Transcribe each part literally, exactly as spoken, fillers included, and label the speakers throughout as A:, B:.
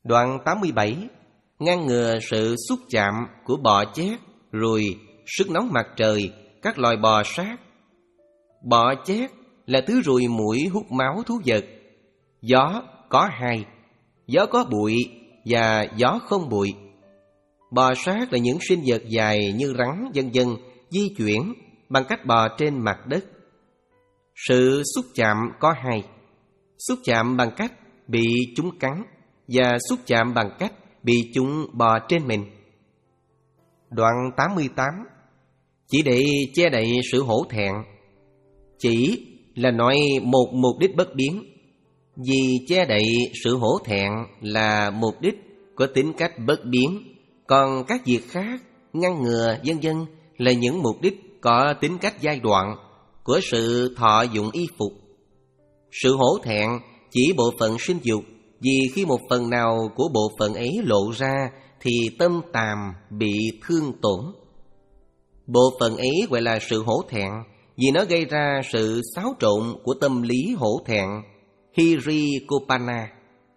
A: Đoạn tám mươi bảy. Ngăn ngừa sự xúc chạm của bọ chét, ruồi, sức nóng mặt trời, các loài bò sát. Bọ chét là thứ ruồi muỗi hút máu thú vật. Gió có hai: gió có bụi và gió không bụi. Bò sát là những sinh vật dài như rắn vân vân di chuyển bằng cách bò trên mặt đất. Sự xúc chạm có hai: xúc chạm bằng cách bị chúng cắn và xúc chạm bằng cách bị chúng bò trên mình. Đoạn tám mươi tám. Chỉ để che đậy sự hổ thẹn. Chỉ là nói một mục đích bất biến. Vì che đậy sự hổ thẹn là mục đích có tính cách bất biến, còn các việc khác, ngăn ngừa vân vân là những mục đích có tính cách giai đoạn của sự thọ dụng y phục. Sự hổ thẹn chỉ bộ phận sinh dục, vì khi một phần nào của bộ phận ấy lộ ra thì tâm tàm bị thương tổn. Bộ phận ấy gọi là sự hổ thẹn vì nó gây ra sự xáo trộn của tâm lý hổ thẹn, Hirikopana.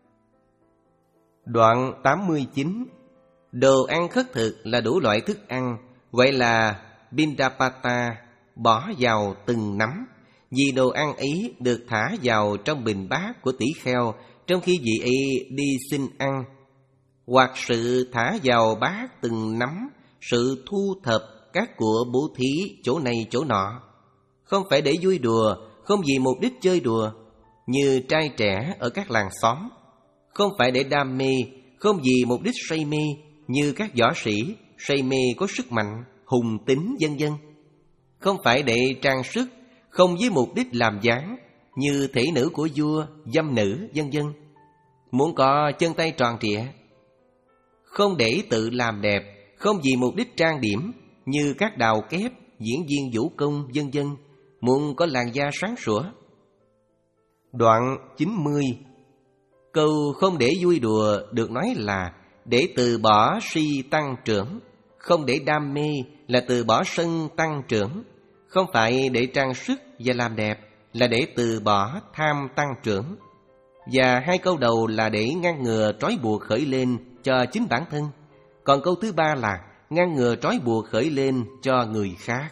A: Đoạn tám mươi chín. Đồ ăn khất thực là đủ loại thức ăn, gọi là Pindapata, bỏ vào từng nắm, vì đồ ăn ấy được thả vào trong bình bát của tỷ kheo trong khi vị ấy đi xin ăn. Hoặc sự thả vào bát từng nắm, sự thu thập các của bố thí chỗ này chỗ nọ. Không phải để vui đùa, không vì mục đích chơi đùa, như trai trẻ ở các làng xóm. Không phải để đam mê, không vì mục đích say mê, như các võ sĩ say mê có sức mạnh, hùng tính vân vân. Không phải để trang sức, không với mục đích làm dáng, như thể nữ của vua, dâm nữ vân vân. Muốn có chân tay tròn trịa. Không để tự làm đẹp, không vì mục đích trang điểm, như các đào kép, diễn viên vũ công vân vân. Muốn có làn da sáng sủa. Đoạn chín mươi. Câu không để vui đùa được nói là để từ bỏ si tăng trưởng. Không để đam mê là từ bỏ sân tăng trưởng. Không phải để trang sức và làm đẹp, là để từ bỏ tham tăng trưởng. Và hai câu đầu là để ngăn ngừa trói buộc khởi lên cho chính bản thân. Còn câu thứ ba là ngăn ngừa trói buộc khởi lên cho người khác.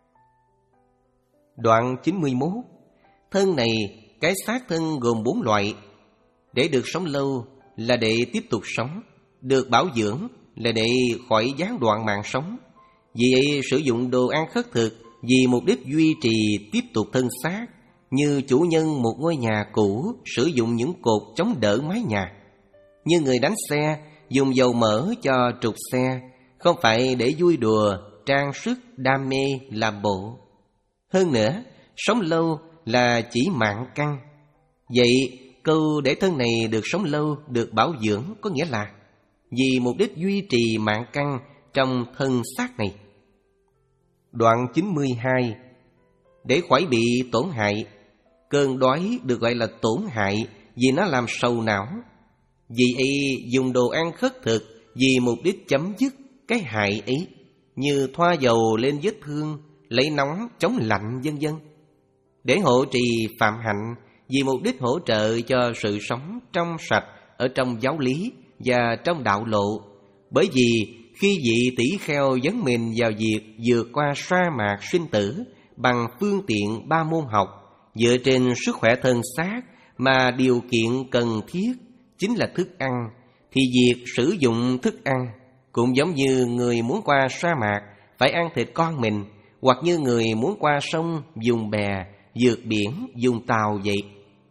A: Đoạn chín mươi mốt. Thân này, cái xác thân gồm bốn loại. Để được sống lâu là để tiếp tục sống. Được bảo dưỡng là để khỏi gián đoạn mạng sống. Vì vậy sử dụng đồ ăn khất thực vì mục đích duy trì tiếp tục thân xác, như chủ nhân một ngôi nhà cũ sử dụng những cột chống đỡ mái nhà. Như người đánh xe dùng dầu mỡ cho trục xe, không phải để vui đùa, trang sức, đam mê, làm bộ. Hơn nữa, sống lâu là chỉ mạng căn. Vậy câu để thân này được sống lâu, được bảo dưỡng có nghĩa là vì mục đích duy trì mạng căn trong thân xác này. Đoạn chín mươi hai. Để khỏi bị tổn hại. Cơn đói được gọi là tổn hại vì nó làm sầu não. Vì ấy dùng đồ ăn khất thực vì mục đích chấm dứt cái hại ấy, như thoa dầu lên vết thương, lấy nóng chống lạnh vân vân. Để hộ trì phạm hạnh vì mục đích hỗ trợ cho sự sống trong sạch ở trong giáo lý và trong đạo lộ. Bởi vì khi vị tỷ kheo dấn mình vào việc vượt qua sa mạc sinh tử bằng phương tiện ba môn học, dựa trên sức khỏe thân xác mà điều kiện cần thiết chính là thức ăn, thì việc sử dụng thức ăn cũng giống như người muốn qua sa mạc phải ăn thịt con mình, hoặc như người muốn qua sông dùng bè, vượt biển dùng tàu vậy.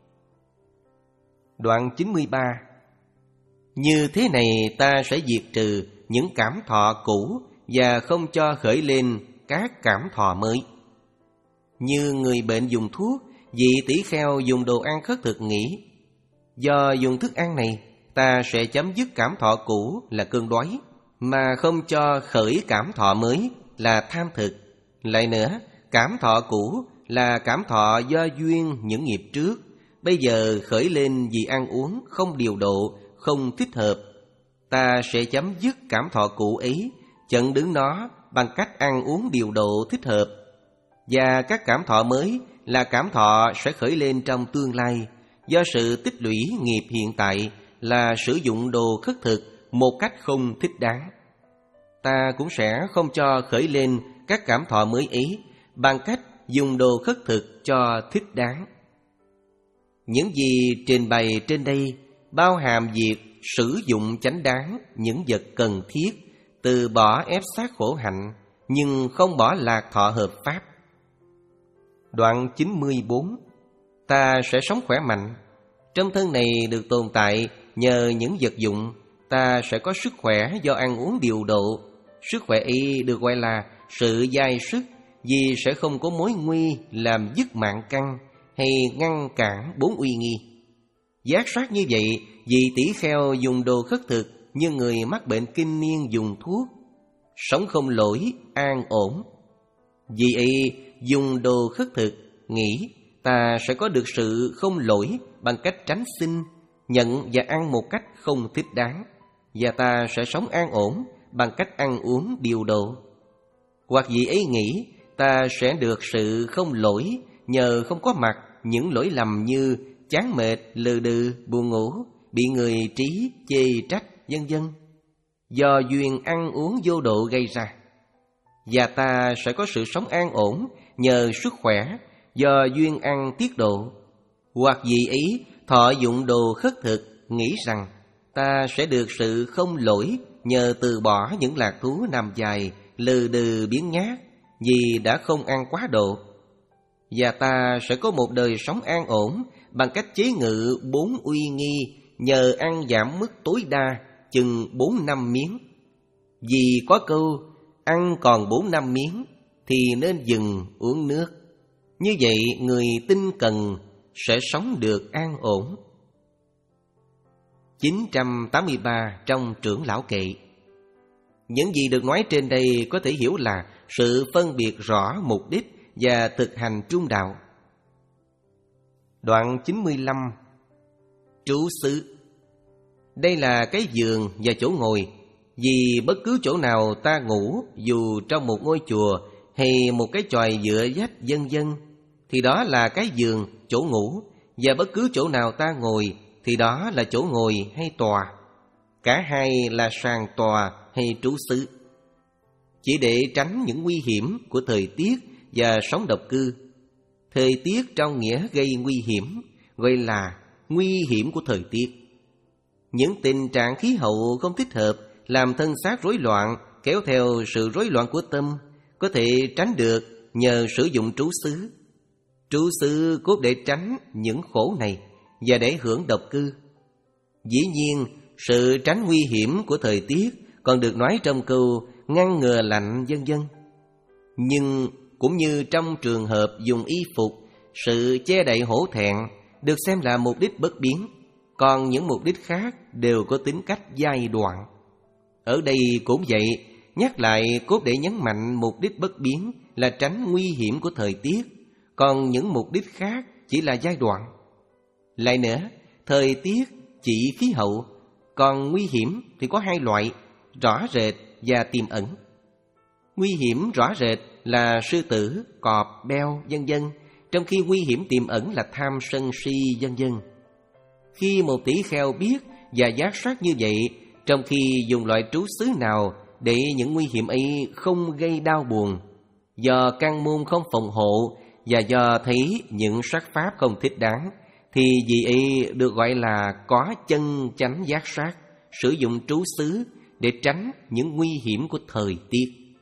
A: Đoạn chín mươi ba. Như thế này ta sẽ diệt trừ những cảm thọ cũ và không cho khởi lên các cảm thọ mới. Như người bệnh dùng thuốc, vị tỷ kheo dùng đồ ăn khất thực nghĩ: do dùng thức ăn này, ta sẽ chấm dứt cảm thọ cũ là cơn đói, mà không cho khởi cảm thọ mới là tham thực. Lại nữa, cảm thọ cũ là cảm thọ do duyên những nghiệp trước, bây giờ khởi lên vì ăn uống không điều độ, không thích hợp. Ta sẽ chấm dứt cảm thọ cũ ấy, chặn đứng nó bằng cách ăn uống điều độ thích hợp. Và các cảm thọ mới là cảm thọ sẽ khởi lên trong tương lai, do sự tích lũy nghiệp hiện tại là sử dụng đồ khất thực một cách không thích đáng. Ta cũng sẽ không cho khởi lên các cảm thọ mới ấy bằng cách dùng đồ khất thực cho thích đáng. Những gì trình bày trên đây bao hàm việc sử dụng chánh đáng những vật cần thiết, từ bỏ ép sát khổ hạnh, nhưng không bỏ lạc thọ hợp pháp. Đoạn chín mươi bốn. Ta sẽ sống khỏe mạnh. Trong thân này được tồn tại nhờ những vật dụng, ta sẽ có sức khỏe do ăn uống điều độ. Sức khỏe ấy được gọi là sự dai sức, vì sẽ không có mối nguy làm dứt mạng căn hay ngăn cản bốn uy nghi. Giác soát như vậy vì tỷ kheo dùng đồ khất thực như người mắc bệnh kinh niên dùng thuốc. Sống không lỗi, an ổn. Vì ấy dùng đồ khất thực, nghĩ ta sẽ có được sự không lỗi bằng cách tránh sinh, nhận và ăn một cách không thích đáng, và ta sẽ sống an ổn bằng cách ăn uống điều độ. Hoặc vì ấy nghĩ ta sẽ được sự không lỗi nhờ không có mặt những lỗi lầm như chán mệt, lừ đừ, buồn ngủ, bị người trí, chê trách, vân vân, do duyên ăn uống vô độ gây ra. Và ta sẽ có sự sống an ổn nhờ sức khỏe do duyên ăn tiết độ. Hoặc vì ý thọ dụng đồ khất thực, nghĩ rằng ta sẽ được sự không lỗi nhờ từ bỏ những lạc thú nằm dài, lừ đừ biếng nhác, vì đã không ăn quá độ. Và ta sẽ có một đời sống an ổn bằng cách chế ngự bốn uy nghi nhờ ăn giảm mức tối đa chừng bốn năm miếng. Vì có câu ăn còn bốn năm miếng thì nên dừng uống nước. Như vậy người tinh cần sẽ sống được an ổn. chín trăm tám mươi ba trong Trưởng Lão Kệ. Những gì được nói trên đây có thể hiểu là sự phân biệt rõ mục đích và thực hành trung đạo. Đoạn chín mươi lăm. Trú xứ. Đây là cái giường và chỗ ngồi. Vì bất cứ chỗ nào ta ngủ, dù trong một ngôi chùa hay một cái chòi dựa vách vân vân, thì đó là cái giường, chỗ ngủ. Và bất cứ chỗ nào ta ngồi thì đó là chỗ ngồi hay tòa. Cả hai là sàn tòa hay trú xứ. Chỉ để tránh những nguy hiểm của thời tiết và sống độc cư. Thời tiết trong nghĩa gây nguy hiểm, gọi là nguy hiểm của thời tiết. Những tình trạng khí hậu không thích hợp làm thân xác rối loạn, kéo theo sự rối loạn của tâm, có thể tránh được nhờ sử dụng trú xứ. Trú xứ cốt để tránh những khổ này và để hưởng độc cư. Dĩ nhiên, sự tránh nguy hiểm của thời tiết còn được nói trong câu ngăn ngừa lạnh vân vân. Nhưng cũng như trong trường hợp dùng y phục, sự che đậy hổ thẹn được xem là mục đích bất biến, còn những mục đích khác đều có tính cách giai đoạn. Ở đây cũng vậy, nhắc lại cốt để nhấn mạnh mục đích bất biến là tránh nguy hiểm của thời tiết, còn những mục đích khác chỉ là giai đoạn. Lại nữa, thời tiết chỉ khí hậu, còn nguy hiểm thì có hai loại, rõ rệt và tiềm ẩn. Nguy hiểm rõ rệt là sư tử, cọp, beo, vân vân, trong khi nguy hiểm tiềm ẩn là tham sân si, vân vân. Khi một tỷ kheo biết và giác soát như vậy, trong khi dùng loại trú xứ nào để những nguy hiểm ấy không gây đau buồn, do căn môn không phòng hộ và do thấy những sắc pháp không thích đáng, thì vì ấy được gọi là có chân chánh giác soát, sử dụng trú xứ để tránh những nguy hiểm của thời tiết.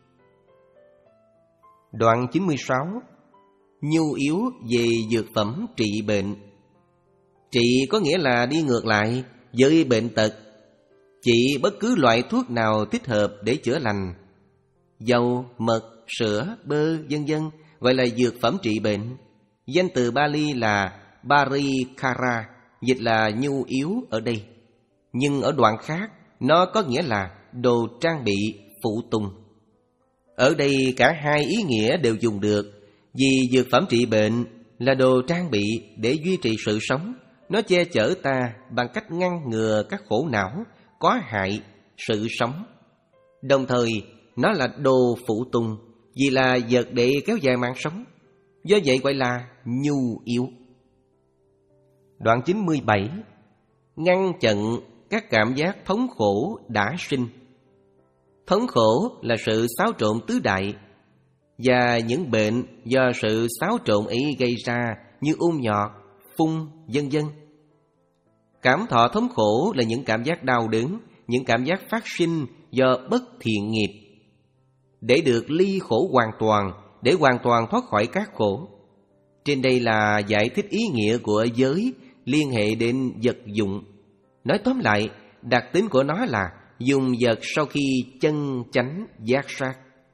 A: Đoạn chín mươi sáu. Nhu yếu về dược phẩm trị bệnh. Trị có nghĩa là đi ngược lại với bệnh tật. Chỉ bất cứ loại thuốc nào thích hợp để chữa lành. Dầu, mật, sữa, bơ, vân vân gọi là dược phẩm trị bệnh. Danh từ Bali là Parikara, dịch là nhu yếu ở đây. Nhưng ở đoạn khác, nó có nghĩa là đồ trang bị, phụ tùng. Ở đây cả hai ý nghĩa đều dùng được. Vì dược phẩm trị bệnh là đồ trang bị để duy trì sự sống. Nó che chở ta bằng cách ngăn ngừa các khổ não có hại sự sống. Đồng thời, nó là đồ phụ tùng vì là vật để kéo dài mạng sống. Do vậy gọi là nhu yếu. Đoạn chín mươi bảy. ngăn chặn các cảm giác thống khổ đã sinh. Thống khổ là sự xáo trộn tứ đại, và những bệnh do sự xáo trộn ấy gây ra như ung nhọt, phun, vân vân. Cảm thọ thống khổ là những cảm giác đau đớn, những cảm giác phát sinh do bất thiện nghiệp. Để được ly khổ hoàn toàn, để hoàn toàn thoát khỏi các khổ. Trên đây là giải thích ý nghĩa của giới liên hệ đến vật dụng. Nói tóm lại, đặc tính của nó là dùng vật sau khi chân chánh giác sát.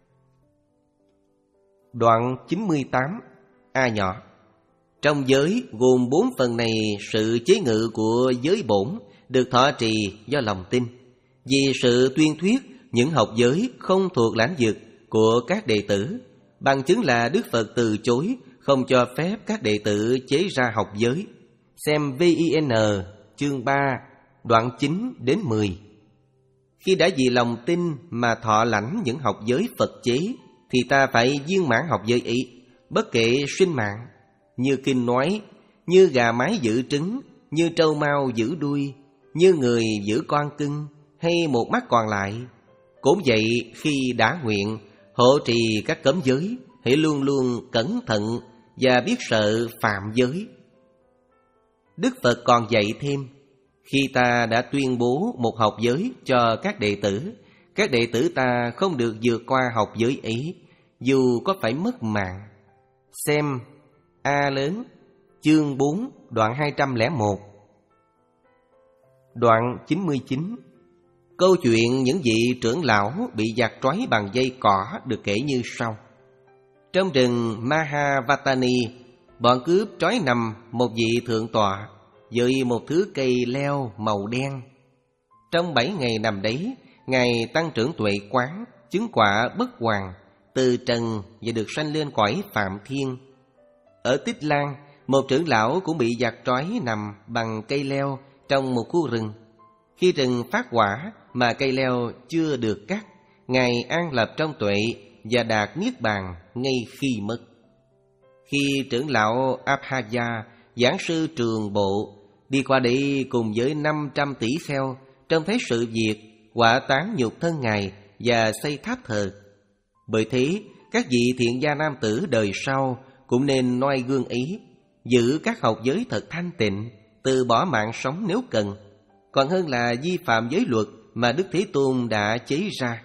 A: Đoạn chín mươi tám A nhỏ. Trong giới gồm bốn phần này, sự chế ngự của giới bổn được thọ trì do lòng tin. Vì sự tuyên thuyết những học giới không thuộc lãnh vực của các đệ tử, bằng chứng là Đức Phật từ chối không cho phép các đệ tử chế ra học giới. Xem vê i en chương ba đoạn chín đến mười. Khi đã vì lòng tin mà thọ lãnh những học giới Phật chế, thì ta phải viên mãn học giới ấy, bất kể sinh mạng. Như kinh nói, như gà mái giữ trứng, như trâu mao giữ đuôi, như người giữ con cưng, hay một mắt còn lại. Cũng vậy, khi đã nguyện hộ trì các cấm giới, hãy luôn luôn cẩn thận và biết sợ phạm giới. Đức Phật còn dạy thêm, khi ta đã tuyên bố một học giới cho các đệ tử, các đệ tử ta không được vượt qua học giới ấy, dù có phải mất mạng. Xem A lớn, chương bốn, đoạn hai trăm lẻ một. Đoạn chín mươi chín. Câu chuyện những vị trưởng lão bị giặc trói bằng dây cỏ được kể như sau. Trong rừng Mahavatani, bọn cướp trói nằm một vị thượng tọa với một thứ cây leo màu đen. Trong bảy ngày nằm đấy, Ngài tăng trưởng tuệ quán, chứng quả bất hoàn, từ trần và được sanh lên cõi Phạm Thiên. Ở Tích Lan, một trưởng lão cũng bị giặc trói nằm bằng cây leo trong một khu rừng. Khi rừng phát quả mà cây leo chưa được cắt, Ngài an lập trong tuệ và đạt niết bàn ngay khi mất. Khi trưởng lão Abhaya, giảng sư Trường Bộ, đi qua đây cùng với năm trăm tỷ kheo, trông thấy sự việc, hỏa táng nhục thân Ngài và xây tháp thờ. Bởi thế, các vị thiện gia nam tử đời sau cũng nên noi gương ý, giữ các học giới thật thanh tịnh, từ bỏ mạng sống nếu cần, còn hơn là vi phạm giới luật mà Đức Thế Tôn đã chế ra.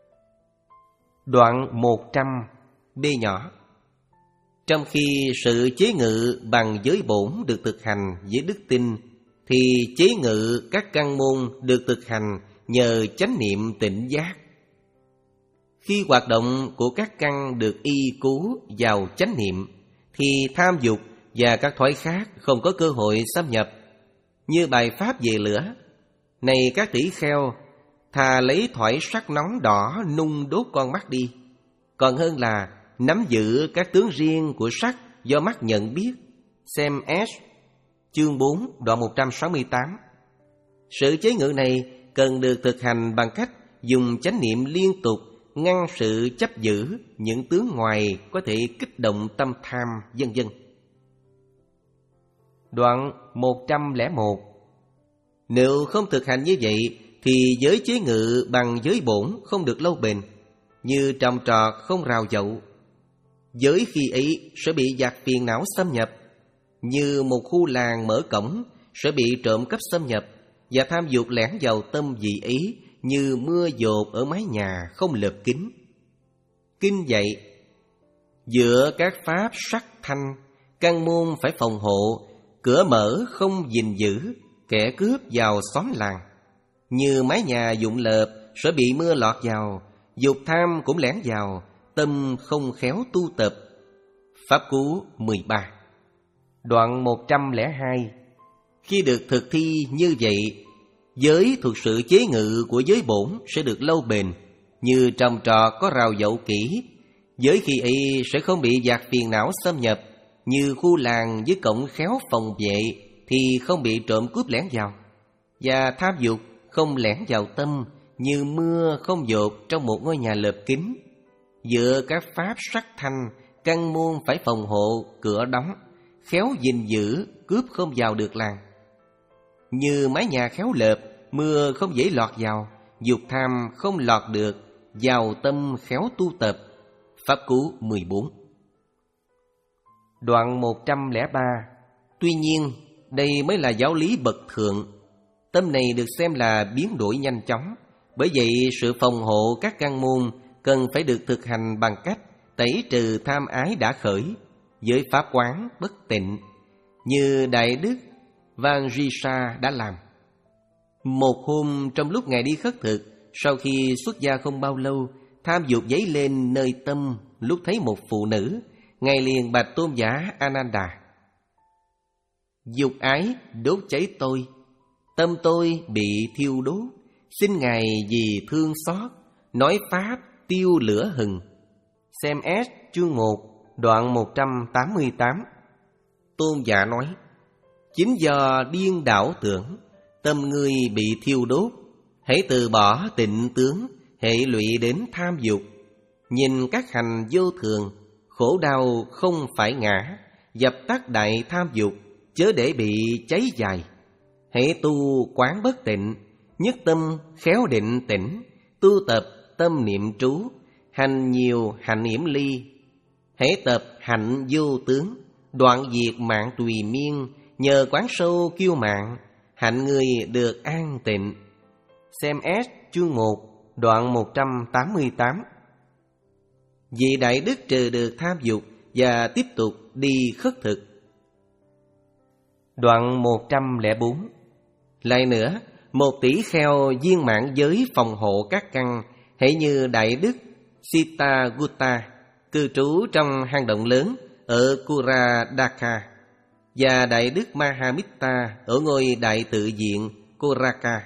A: Đoạn một trăm B nhỏ. Trong khi sự chế ngự bằng giới bổn được thực hành với đức tin, thì chế ngự các căn môn được thực hành nhờ chánh niệm tỉnh giác. Khi hoạt động của các căn được y cứu vào chánh niệm, thì tham dục và các thói khác không có cơ hội xâm nhập. Như bài pháp về lửa: này các tỷ kheo, thà lấy thỏi sắt nóng đỏ nung đốt con mắt đi, còn hơn là nắm giữ các tướng riêng của sắt do mắt nhận biết. Xem S chương bốn đoạn một trăm sáu mươi tám. Sự chế ngự này cần được thực hành bằng cách dùng chánh niệm liên tục, ngăn sự chấp giữ những tướng ngoài có thể kích động tâm tham, vân vân. Đoạn một trăm lẻ một. Nếu không thực hành như vậy, thì giới chế ngự bằng giới bổn không được lâu bền, như trồng trọt không rào dậu. Giới khi ấy sẽ bị giặc phiền não xâm nhập, như một khu làng mở cổng sẽ bị trộm cắp xâm nhập, và tham dục lẻn vào tâm vị ấy như mưa dột ở mái nhà không lợp kín. Kinh dạy, giữa các pháp sắc thanh, căn môn phải phòng hộ, cửa mở không gìn giữ, kẻ cướp vào xóm làng. Như mái nhà dụng lợp sẽ bị mưa lọt vào, dục tham cũng lẻn vào, tâm không khéo tu tập. Pháp Cú mười ba. Đoạn một trăm lẻ hai. Khi được thực thi như vậy, giới thuộc sự chế ngự của giới bổn sẽ được lâu bền, như trồng trọt có rào dậu kỹ. Giới khi ấy sẽ không bị giặc phiền não xâm nhập, như khu làng với cổng khéo phòng vệ thì không bị trộm cướp lẻn vào. Và tham dục không lẻn vào tâm, như mưa không dột trong một ngôi nhà lợp kín. Giữa các pháp sắc thanh, căn môn phải phòng hộ, cửa đóng, khéo gìn giữ, cướp không vào được làng. Như mái nhà khéo lợp, mưa không dễ lọt vào, dục tham không lọt được, vào tâm khéo tu tập. Pháp Cú mười bốn. Đoạn một trăm lẻ ba. Tuy nhiên, đây mới là giáo lý bậc thượng. Tâm này được xem là biến đổi nhanh chóng. Bởi vậy, sự phòng hộ các căn môn cần phải được thực hành bằng cách tẩy trừ tham ái đã khởi với pháp quán bất tịnh, như Đại Đức Vajrayana đã làm. Một hôm trong lúc Ngài đi khất thực, sau khi xuất gia không bao lâu, tham dục dấy lên nơi tâm. Lúc thấy một phụ nữ, Ngài liền bạch tôn giả Ananda: dục ái đốt cháy tôi, tâm tôi bị thiêu đốt, xin Ngài vì thương xót nói pháp tiêu lửa hừng. Xem S chương một đoạn một trăm tám mươi tám. Tôn giả nói: chính do điên đảo tưởng, tâm ngươi bị thiêu đốt. Hãy từ bỏ tịnh tướng, hệ lụy đến tham dục. Nhìn các hành vô thường, khổ đau không phải ngã. Dập tắt đại tham dục, chớ để bị cháy dài. Hãy tu quán bất tịnh, nhất tâm khéo định tĩnh. Tu tập tâm niệm trú, hành nhiều hạnh yểm ly. Hãy tập hạnh vô tướng, đoạn diệt mạng tùy miên. Nhờ quán sâu kiêu mạng, hạnh người được an tịnh. Xem S chương một đoạn một trăm tám mươi tám. Vị Đại Đức trừ được tham dục và tiếp tục đi khất thực. Đoạn một trăm lẻ bốn. Lại nữa, một tỷ kheo viên mãn giới phòng hộ các căn, hãy như Đại Đức Sitagutta cư trú trong hang động lớn ở Kuradaka, và Đại Đức Mahamitta ở ngôi đại tự viện Koraka.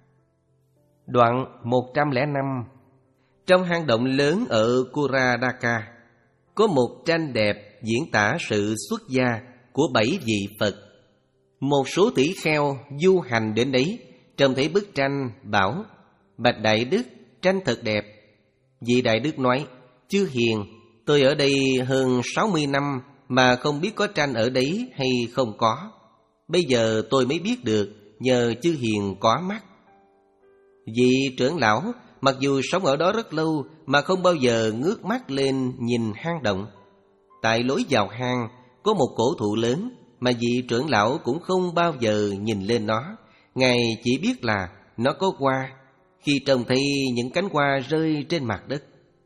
A: Đoạn một trăm lẻ năm. Trong hang động lớn ở Kuradaka có một tranh đẹp diễn tả sự xuất gia của bảy vị Phật. Một số tỷ kheo du hành đến đấy, trông thấy bức tranh, bảo: bạch Đại Đức, tranh thật đẹp. Vị Đại Đức nói: chư hiền, tôi ở đây hơn sáu mươi năm mà không biết có tranh ở đấy hay không có. Bây giờ tôi mới biết được, nhờ chư hiền có mắt. Vị trưởng lão mặc dù sống ở đó rất lâu mà không bao giờ ngước mắt lên nhìn hang động. Tại lối vào hang có một cổ thụ lớn mà vị trưởng lão cũng không bao giờ nhìn lên nó. Ngài chỉ biết là nó có hoa, khi trông thấy những cánh hoa rơi trên mặt đất.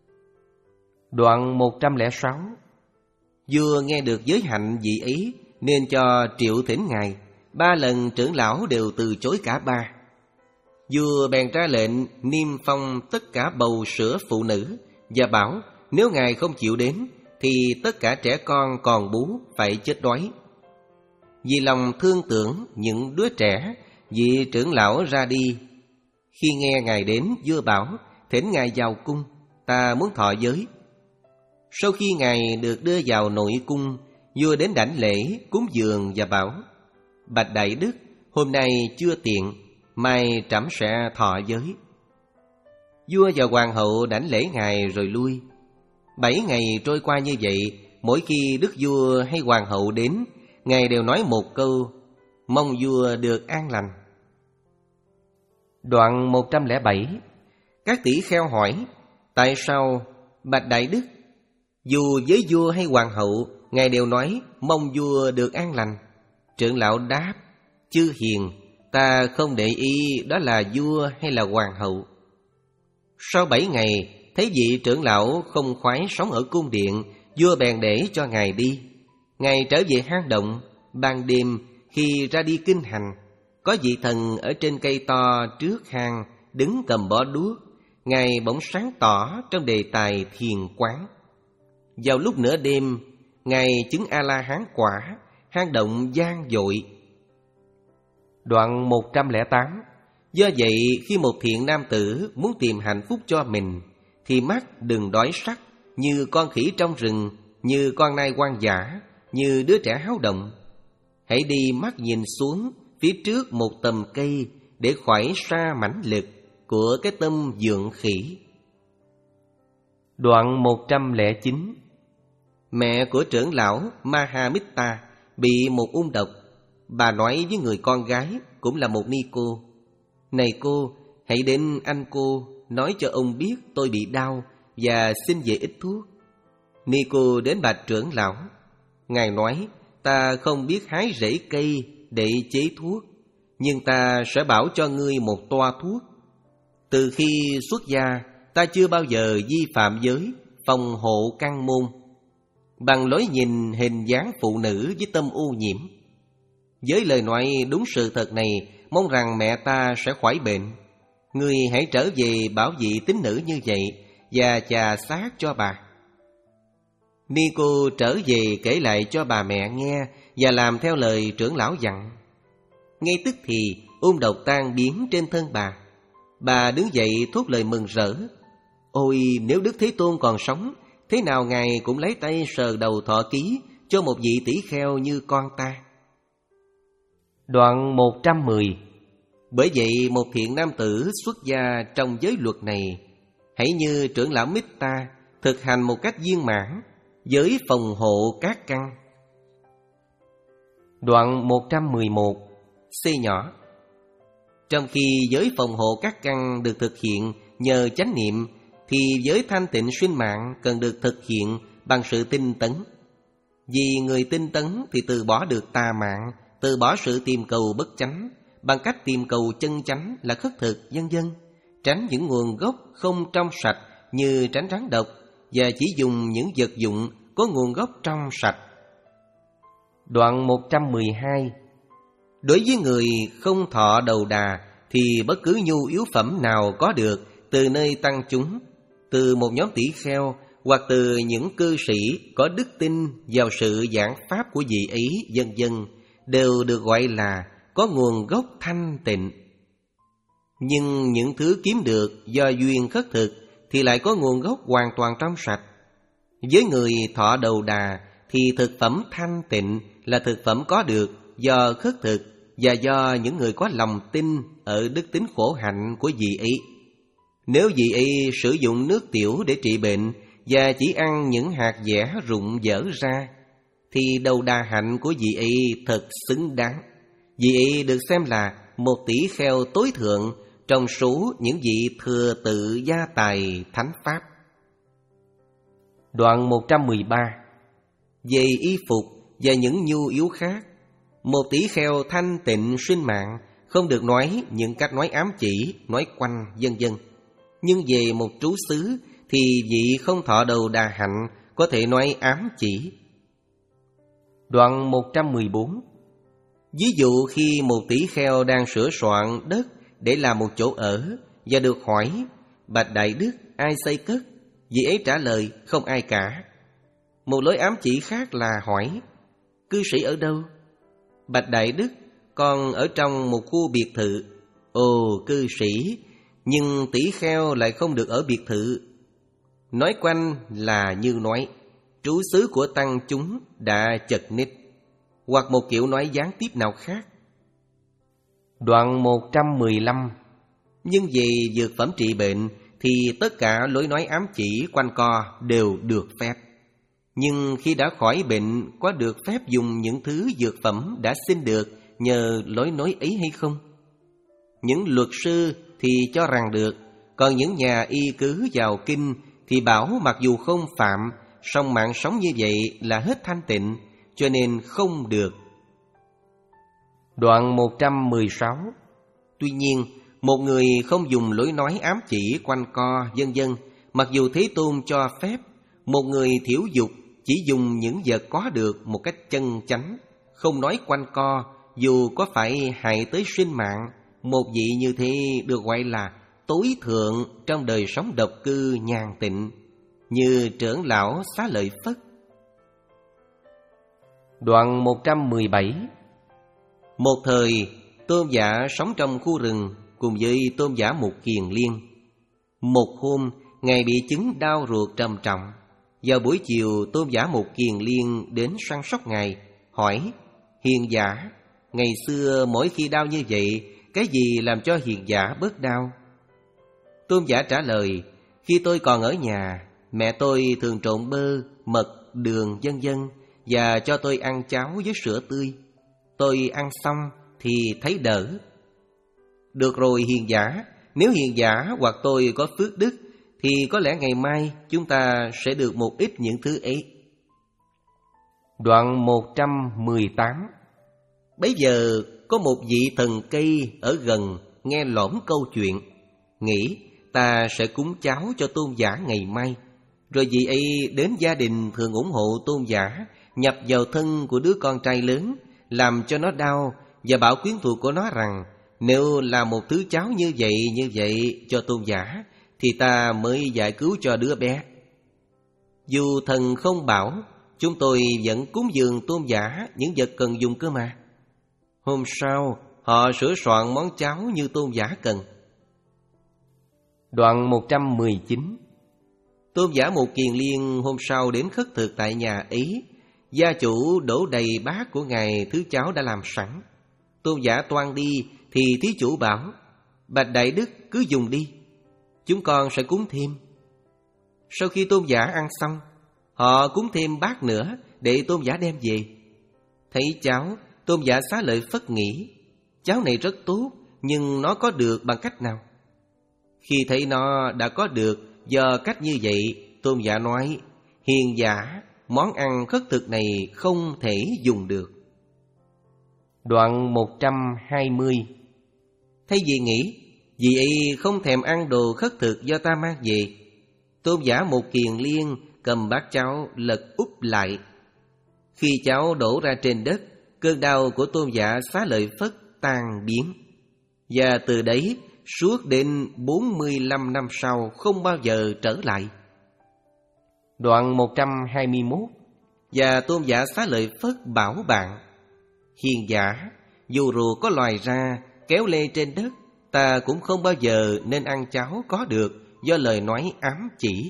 A: Đoạn một trăm lẻ sáu. Vua nghe được giới hạnh vị ấy nên cho triệu thỉnh Ngài. Ba lần trưởng lão đều từ chối cả ba. Vua bèn ra lệnh niêm phong tất cả bầu sữa phụ nữ và bảo nếu Ngài không chịu đến thì tất cả trẻ con còn bú phải chết đói. Vì lòng thương tưởng những đứa trẻ, vị trưởng lão ra đi. Khi nghe Ngài đến, vua bảo thỉnh Ngài vào cung, ta muốn thọ giới. Sau khi Ngài được đưa vào nội cung, vua đến đảnh lễ cúng dường và bảo: bạch Đại Đức, hôm nay chưa tiện, mai trẫm sẽ thọ giới. Vua và hoàng hậu đảnh lễ Ngài rồi lui. Bảy ngày trôi qua như vậy, mỗi khi đức vua hay hoàng hậu đến, Ngài đều nói một câu: mong vua được an lành. Đoạn một trăm lẻ bảy. Các tỷ kheo hỏi: tại sao bạch Đại Đức, dù với vua hay hoàng hậu, Ngài đều nói mong vua được an lành? Trưởng lão đáp: chư hiền, ta không để ý đó là vua hay là hoàng hậu. Sau bảy ngày, thấy vị trưởng lão không khoái sống ở cung điện, vua bèn để cho Ngài đi. Ngài trở về hang động. Ban đêm khi ra đi kinh hành, có vị thần ở trên cây to trước hang đứng cầm bó đuốc. Ngài bỗng sáng tỏ trong đề tài thiền quán. Vào lúc nửa đêm, Ngài chứng A-la-hán quả, hang động vang dội. Đoạn một trăm lẻ tám. Do vậy, khi một thiện nam tử muốn tìm hạnh phúc cho mình, thì mắt đừng đói sắc, như con khỉ trong rừng, như con nai hoang dã, như đứa trẻ háo động. Hãy đi mắt nhìn xuống phía trước một tầm cây để khỏi xa mãnh lực của cái tâm dượng khỉ. Đoạn một trăm lẻ chín. Mẹ của trưởng lão Mahamitta bị một ung độc. bà nói với người con gái cũng là một ni cô: "Này cô, hãy đến anh cô, nói cho ông biết tôi bị đau và xin về ít thuốc." Ni cô đến bạch trưởng lão. Ngài nói: "Ta không biết hái rễ cây để chế thuốc, nhưng ta sẽ bảo cho ngươi một toa thuốc. Từ khi xuất gia, ta chưa bao giờ vi phạm giới, phòng hộ căn môn, bằng lối nhìn hình dáng phụ nữ với tâm ô nhiễm. Với lời nói đúng sự thật này, mong rằng mẹ ta sẽ khỏi bệnh. Ngươi hãy trở về bảo vị tín nữ như vậy và chà xác cho bà." Ni cô trở về kể lại cho bà mẹ nghe và làm theo lời trưởng lão dặn. Ngay tức thì ung độc tan biến trên thân bà. Bà đứng dậy thốt lời mừng rỡ: "Ôi, nếu Đức Thế Tôn còn sống, thế nào Ngài cũng lấy tay sờ đầu thọ ký cho một vị tỷ kheo như con ta." Đoạn một trăm mười. Bởi vậy một thiện nam tử xuất gia trong giới luật này, hãy như trưởng lão Mita thực hành một cách viên mãn, giới phòng hộ các căn. Đoạn một trăm mười một. C nhỏ. Trong khi giới phòng hộ các căn được thực hiện nhờ chánh niệm, thì giới thanh tịnh sinh mạng cần được thực hiện bằng sự tinh tấn. Vì người tinh tấn thì từ bỏ được tà mạng, từ bỏ sự tìm cầu bất chánh, bằng cách tìm cầu chân chánh là khất thực, vân vân, tránh những nguồn gốc không trong sạch như tránh rắn độc, và chỉ dùng những vật dụng có nguồn gốc trong sạch. Đoạn một trăm mười hai. Đối với người không thọ đầu đà, thì bất cứ nhu yếu phẩm nào có được từ nơi tăng chúng, từ một nhóm tỷ kheo hoặc từ những cư sĩ có đức tin vào sự giảng pháp của vị ấy, vân vân, đều được gọi là có nguồn gốc thanh tịnh. Nhưng những thứ kiếm được do duyên khất thực thì lại có nguồn gốc hoàn toàn trong sạch. Với người thọ đầu đà thì thực phẩm thanh tịnh là thực phẩm có được do khất thực và do những người có lòng tin ở đức tính khổ hạnh của vị ấy. Nếu vị ấy sử dụng nước tiểu để trị bệnh và chỉ ăn những hạt dẻ rụng dở ra, thì đầu đà hạnh của vị ấy thật xứng đáng. Vị ấy được xem là một tỷ kheo tối thượng trong số những vị thừa tự gia tài thánh pháp. Đoạn một trăm mười ba. Về y phục và những nhu yếu khác, một tỷ kheo thanh tịnh sinh mạng không được nói những cách nói ám chỉ, nói quanh, vân vân. Nhưng về một trú xứ thì vị không thọ đầu đà hạnh có thể nói ám chỉ. Đoạn một trăm mười bốn. Ví dụ khi một tỷ kheo đang sửa soạn đất để làm một chỗ ở và được hỏi: "Bạch Đại Đức, ai xây cất?" Vị ấy trả lời: "Không ai cả." Một lối ám chỉ khác là hỏi: "Cư sĩ ở đâu?" "Bạch Đại Đức, con ở trong một khu biệt thự." "Ồ, cư sĩ, nhưng tỷ kheo lại không được ở biệt thự." Nói quanh là như nói trú xứ của tăng chúng đã chật ních, hoặc một kiểu nói gián tiếp nào khác. Đoạn một trăm mười lăm. Nhưng về dược phẩm trị bệnh thì tất cả lối nói ám chỉ quanh co đều được phép. Nhưng khi đã khỏi bệnh, có được phép dùng những thứ dược phẩm đã xin được nhờ lối nói ấy hay không? Những luật sư thì cho rằng được, còn những nhà y cứ vào kinh thì bảo mặc dù không phạm, song mạng sống như vậy là hết thanh tịnh, cho nên không được. Đoạn một trăm mười sáu. Tuy nhiên, một người không dùng lối nói ám chỉ quanh co, vân vân, mặc dù Thế Tôn cho phép. Một người thiểu dục chỉ dùng những vật có được một cách chân chánh, không nói quanh co, dù có phải hại tới sinh mạng, một vị như thế được gọi là tối thượng trong đời sống độc cư nhàn tịnh, như trưởng lão Xá Lợi Phất. Đoạn một trăm mười bảy. Một thời, Tôn giả sống trong khu rừng cùng với Tôn giả Mục Kiền Liên. Một hôm, Ngài bị chứng đau ruột trầm trọng. Vào buổi chiều, Tôn giả Mục Kiền Liên đến săn sóc Ngài, hỏi: "Hiền giả, ngày xưa mỗi khi đau như vậy, cái gì làm cho hiền giả bớt đau?" Tôn giả trả lời: "Khi tôi còn ở nhà, mẹ tôi thường trộn bơ, mật, đường vân vân và cho tôi ăn cháo với sữa tươi. Tôi ăn xong thì thấy đỡ. Được rồi hiền giả, nếu hiền giả hoặc tôi có phước đức thì có lẽ ngày mai chúng ta sẽ được một ít những thứ ấy. Đoạn một trăm mười tám. Bấy giờ có một vị thần cây ở gần nghe lỏm câu chuyện, nghĩ ta sẽ cúng cháo cho tôn giả ngày mai. Rồi vị ấy đến gia đình thường ủng hộ tôn giả, nhập vào thân của đứa con trai lớn, làm cho nó đau và bảo quyến thuộc của nó rằng nếu làm một thứ cháo như vậy như vậy cho tôn giả thì ta mới giải cứu cho đứa bé. Dù thần không bảo, chúng tôi vẫn cúng dường tôn giả những vật cần dùng cơ mà. Hôm sau họ sửa soạn món cháo như tôn giả cần. Đoạn một trăm mười chín. Tôn giả Một Kiền Liên hôm sau đến khất thực tại nhà ấy. Gia chủ đổ đầy bát của ngài thứ cháo đã làm sẵn. Tôn giả toan đi thì thí chủ bảo: bạch đại đức cứ dùng đi, chúng con sẽ cúng thêm. Sau khi tôn giả ăn xong, họ cúng thêm bát nữa để tôn giả đem về. Thấy cháo, tôn giả Xá Lợi Phất nghĩ cháo này rất tốt, nhưng nó có được bằng cách nào? Khi thấy nó đã có được do cách như vậy, tôn giả nói: hiền giả, món ăn khất thực này không thể dùng được. Đoạn một trăm hai mươi. Thay vì nghĩ vì ấy không thèm ăn đồ khất thực do ta mang về, tôn giả Một Kiền Liên cầm bát cháo lật úp lại. Khi cháo đổ ra trên đất, cơn đau của tôn giả Xá Lợi Phất tan biến, và từ đấy suốt đến bốn mươi lăm năm sau không bao giờ trở lại. Đoạn một trăm hai mươi mốt. Và tôn giả Xá Lợi Phất bảo bạn: hiền giả, dù rùa có loài ra kéo lê trên đất, ta cũng không bao giờ nên ăn cháo có được do lời nói ám chỉ.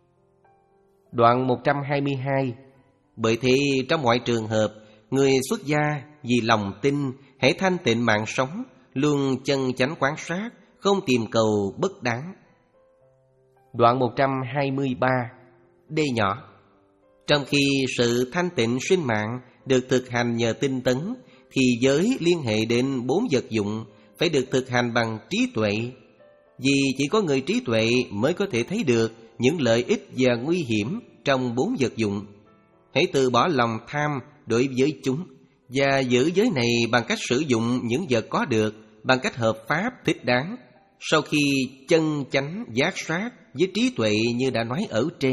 A: Đoạn một trăm hai mươi hai. Bởi thế trong mọi trường hợp, người xuất gia vì lòng tin hãy thanh tịnh mạng sống, luôn chân chánh quán sát, không tìm cầu bất đáng. Đoạn một trăm hai mươi ba. D nhỏ. Trong khi sự thanh tịnh sinh mạng được thực hành nhờ tinh tấn, thì giới liên hệ đến bốn vật dụng phải được thực hành bằng trí tuệ. Vì chỉ có người trí tuệ mới có thể thấy được những lợi ích và nguy hiểm trong bốn vật dụng. Hãy từ bỏ lòng tham đối với chúng và giữ giới này bằng cách sử dụng những vật có được bằng cách hợp pháp thích đáng, sau khi chân chánh giác sát với trí tuệ như đã nói ở trên.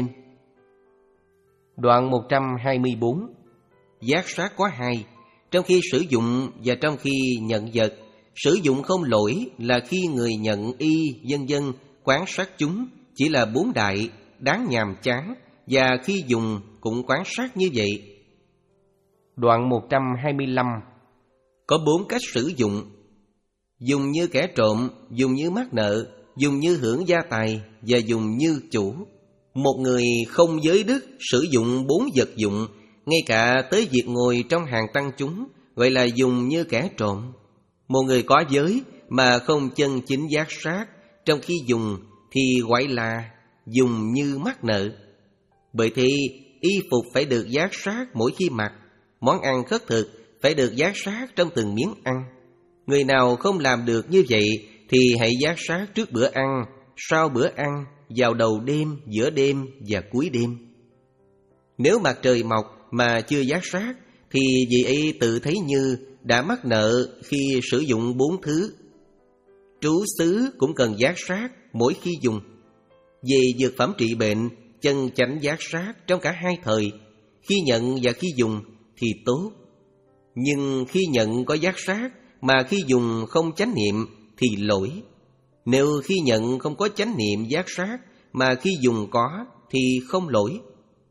A: Đoạn một trăm hai mươi bốn. Giác sát có hai: trong khi sử dụng và trong khi nhận vật. Sử dụng không lỗi là khi người nhận y vân vân quán sát chúng chỉ là bốn đại đáng nhàm chán, và khi dùng cũng quán sát như vậy. Đoạn một trăm hai mươi lăm. Có bốn cách sử dụng: dùng như kẻ trộm, dùng như mắc nợ, dùng như hưởng gia tài và dùng như chủ. Một người không giới đức sử dụng bốn vật dụng, ngay cả tới việc ngồi trong hàng tăng chúng, gọi là dùng như kẻ trộm. Một người có giới mà không chân chính giác sát trong khi dùng thì gọi là dùng như mắc nợ. Bởi thế y phục phải được giác sát mỗi khi mặc, món ăn khất thực phải được giác sát trong từng miếng ăn. Người nào không làm được như vậy thì hãy giác sát trước bữa ăn, sau bữa ăn, vào đầu đêm, giữa đêm và cuối đêm. Nếu mặt trời mọc mà chưa giác sát thì vị ấy tự thấy như đã mắc nợ khi sử dụng bốn thứ. Trú xứ cũng cần giác sát mỗi khi dùng. Về dược phẩm trị bệnh, chân chánh giác sát trong cả hai thời, khi nhận và khi dùng thì tốt. Nhưng khi nhận có giác sát mà khi dùng không chánh niệm thì lỗi. Nếu khi nhận không có chánh niệm giác sát mà khi dùng có thì không lỗi.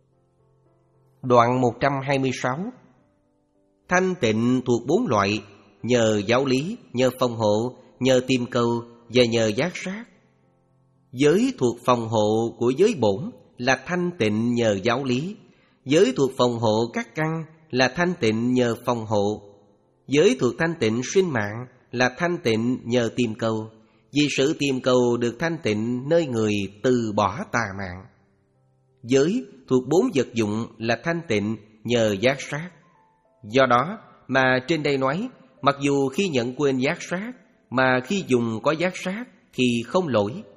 A: Đoạn một trăm hai mươi sáu. Thanh tịnh thuộc bốn loại: nhờ giáo lý, nhờ phòng hộ, nhờ tìm cầu và nhờ giác sát. Giới thuộc phòng hộ của giới bổn là thanh tịnh nhờ giáo lý. Giới thuộc phòng hộ các căn là thanh tịnh nhờ phòng hộ. Giới thuộc thanh tịnh sinh mạng là thanh tịnh nhờ tìm cầu. Vì sự tìm cầu được thanh tịnh nơi người từ bỏ tà mạng. Giới thuộc bốn vật dụng là thanh tịnh nhờ giác sát. Do đó, Mà trên đây nói, mặc dù khi nhận quên giác sát, mà khi dùng có giác sát thì không lỗi.